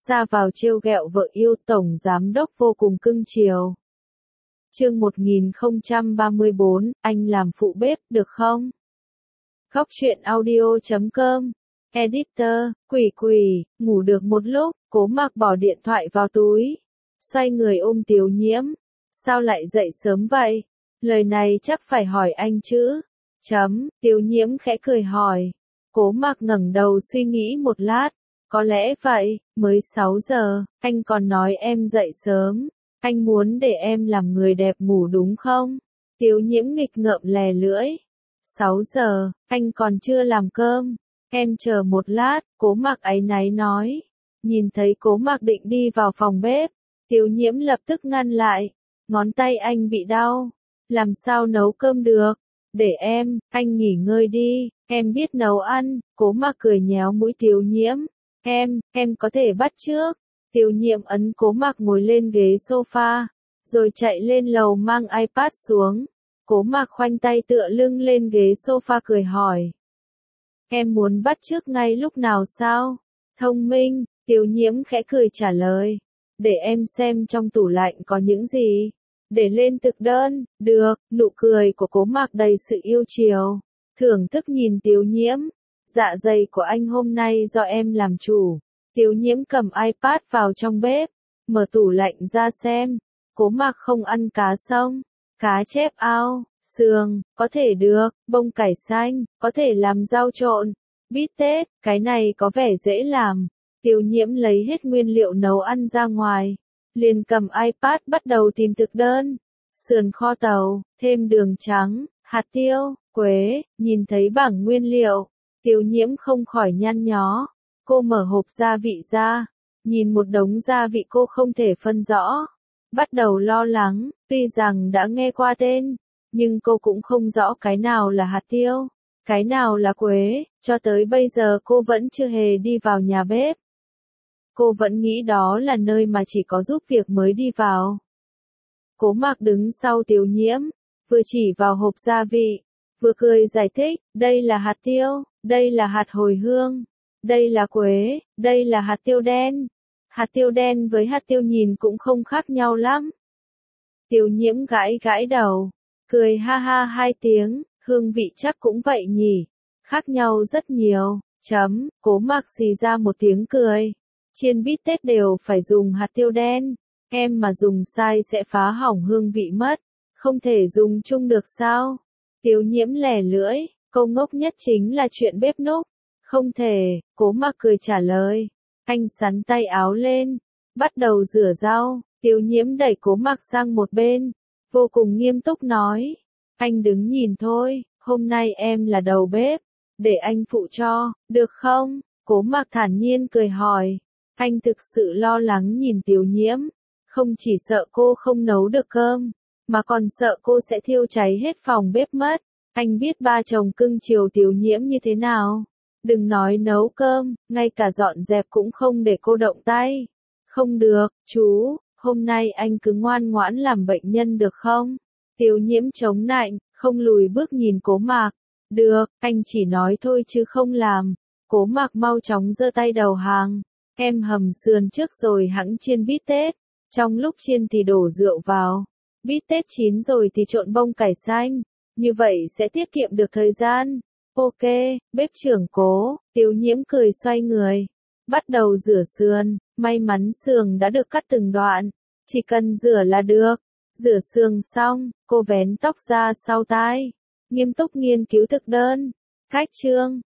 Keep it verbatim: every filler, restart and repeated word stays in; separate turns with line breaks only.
ra vào trêu ghẹo vợ yêu, tổng giám đốc vô cùng cưng chiều. Chương một nghìn không trăm ba mươi bốn, anh làm phụ bếp được không? Góc truyện audio chấm com. Editor, quỷ quỷ, ngủ được một lúc, Cố Mạc bỏ điện thoại vào túi. Xoay người ôm Tiểu Nhiễm. Sao lại dậy sớm vậy? Lời này chắc phải hỏi anh chứ. Chấm, Tiểu Nhiễm khẽ cười hỏi. Cố Mạc ngẩng đầu suy nghĩ một lát. Có lẽ vậy, mới sáu giờ, anh còn nói em dậy sớm. Anh muốn để em làm người đẹp ngủ đúng không? Tiểu Nhiễm nghịch ngợm lè lưỡi. sáu giờ, anh còn chưa làm cơm. Em chờ một lát, Cố Mạc áy náy nói. Nhìn thấy Cố Mạc định đi vào phòng bếp, Tiểu Nhiễm lập tức ngăn lại. Ngón tay anh bị đau. Làm sao nấu cơm được? Để em, anh nghỉ ngơi đi, em biết nấu ăn. Cố Mạc cười nhéo mũi Tiểu Nhiễm. Em, em có thể bắt chước. Tiểu Nhiễm ấn Cố Mạc ngồi lên ghế sofa, rồi chạy lên lầu mang iPad xuống. Cố Mạc khoanh tay tựa lưng lên ghế sofa cười hỏi. Em muốn bắt chước ngay lúc nào sao? Thông minh, Tiểu Nhiễm khẽ cười trả lời. Để em xem trong tủ lạnh có những gì. Để lên thực đơn, được, nụ cười của Cố Mạc đầy sự yêu chiều. Thưởng thức nhìn Tiểu Nhiễm. Dạ dày của anh hôm nay do em làm chủ. Tiểu Nhiễm cầm iPad vào trong bếp, mở tủ lạnh ra xem. Cố Mạc không ăn cá sông, cá chép ao, sườn, có thể được, bông cải xanh, có thể làm rau trộn, bít tết, cái này có vẻ dễ làm. Tiểu Nhiễm lấy hết nguyên liệu nấu ăn ra ngoài, liền cầm iPad bắt đầu tìm thực đơn. Sườn kho tàu, thêm đường trắng, hạt tiêu, quế, nhìn thấy bảng nguyên liệu, Tiểu Nhiễm không khỏi nhăn nhó. Cô mở hộp gia vị ra, nhìn một đống gia vị cô không thể phân rõ. Bắt đầu lo lắng, tuy rằng đã nghe qua tên, nhưng cô cũng không rõ cái nào là hạt tiêu, cái nào là quế, cho tới bây giờ cô vẫn chưa hề đi vào nhà bếp. Cô vẫn nghĩ đó là nơi mà chỉ có giúp việc mới đi vào. Cố Mạc đứng sau Tiểu Nhiễm, vừa chỉ vào hộp gia vị, vừa cười giải thích, đây là hạt tiêu, đây là hạt hồi hương. Đây là quế, đây là hạt tiêu đen. Hạt tiêu đen với hạt tiêu nhìn cũng không khác nhau lắm. Tiểu Nhiễm gãi gãi đầu, cười ha ha hai tiếng, hương vị chắc cũng vậy nhỉ. Khác nhau rất nhiều, chấm, Cố Mạc xì ra một tiếng cười. Chiên bít tết đều phải dùng hạt tiêu đen, em mà dùng sai sẽ phá hỏng hương vị mất, không thể dùng chung được sao? Tiểu Nhiễm lè lưỡi, câu ngốc nhất chính là chuyện bếp núc. Không thể, Cố Mạc cười trả lời. Anh xắn tay áo lên, bắt đầu rửa rau. Tiểu Nhiễm đẩy Cố Mạc sang một bên, vô cùng nghiêm túc nói. Anh đứng nhìn thôi, hôm nay em là đầu bếp, để anh phụ cho, được không? Cố Mạc thản nhiên cười hỏi. Anh thực sự lo lắng nhìn Tiểu Nhiễm, không chỉ sợ cô không nấu được cơm, mà còn sợ cô sẽ thiêu cháy hết phòng bếp mất. Anh biết ba chồng cưng chiều Tiểu Nhiễm như thế nào. Đừng nói nấu cơm, ngay cả dọn dẹp cũng không để cô động tay. Không được, chú, hôm nay anh cứ ngoan ngoãn làm bệnh nhân được không? Tiểu Nhiễm chống nạnh, không lùi bước nhìn Cố Mạc. Được, anh chỉ nói thôi chứ không làm. Cố Mạc mau chóng giơ tay đầu hàng. Em hầm sườn trước rồi hẵng chiên bít tết. Trong lúc chiên thì đổ rượu vào. Bít tết chín rồi thì trộn bông cải xanh. Như vậy sẽ tiết kiệm được thời gian. Ok, bếp trưởng Cố. Tiểu Nhiễm cười xoay người, bắt đầu rửa sườn. May mắn sườn đã được cắt từng đoạn, chỉ cần rửa là được. Rửa sườn xong, cô vén tóc ra sau tai, nghiêm túc nghiên cứu thực đơn. Cách chương,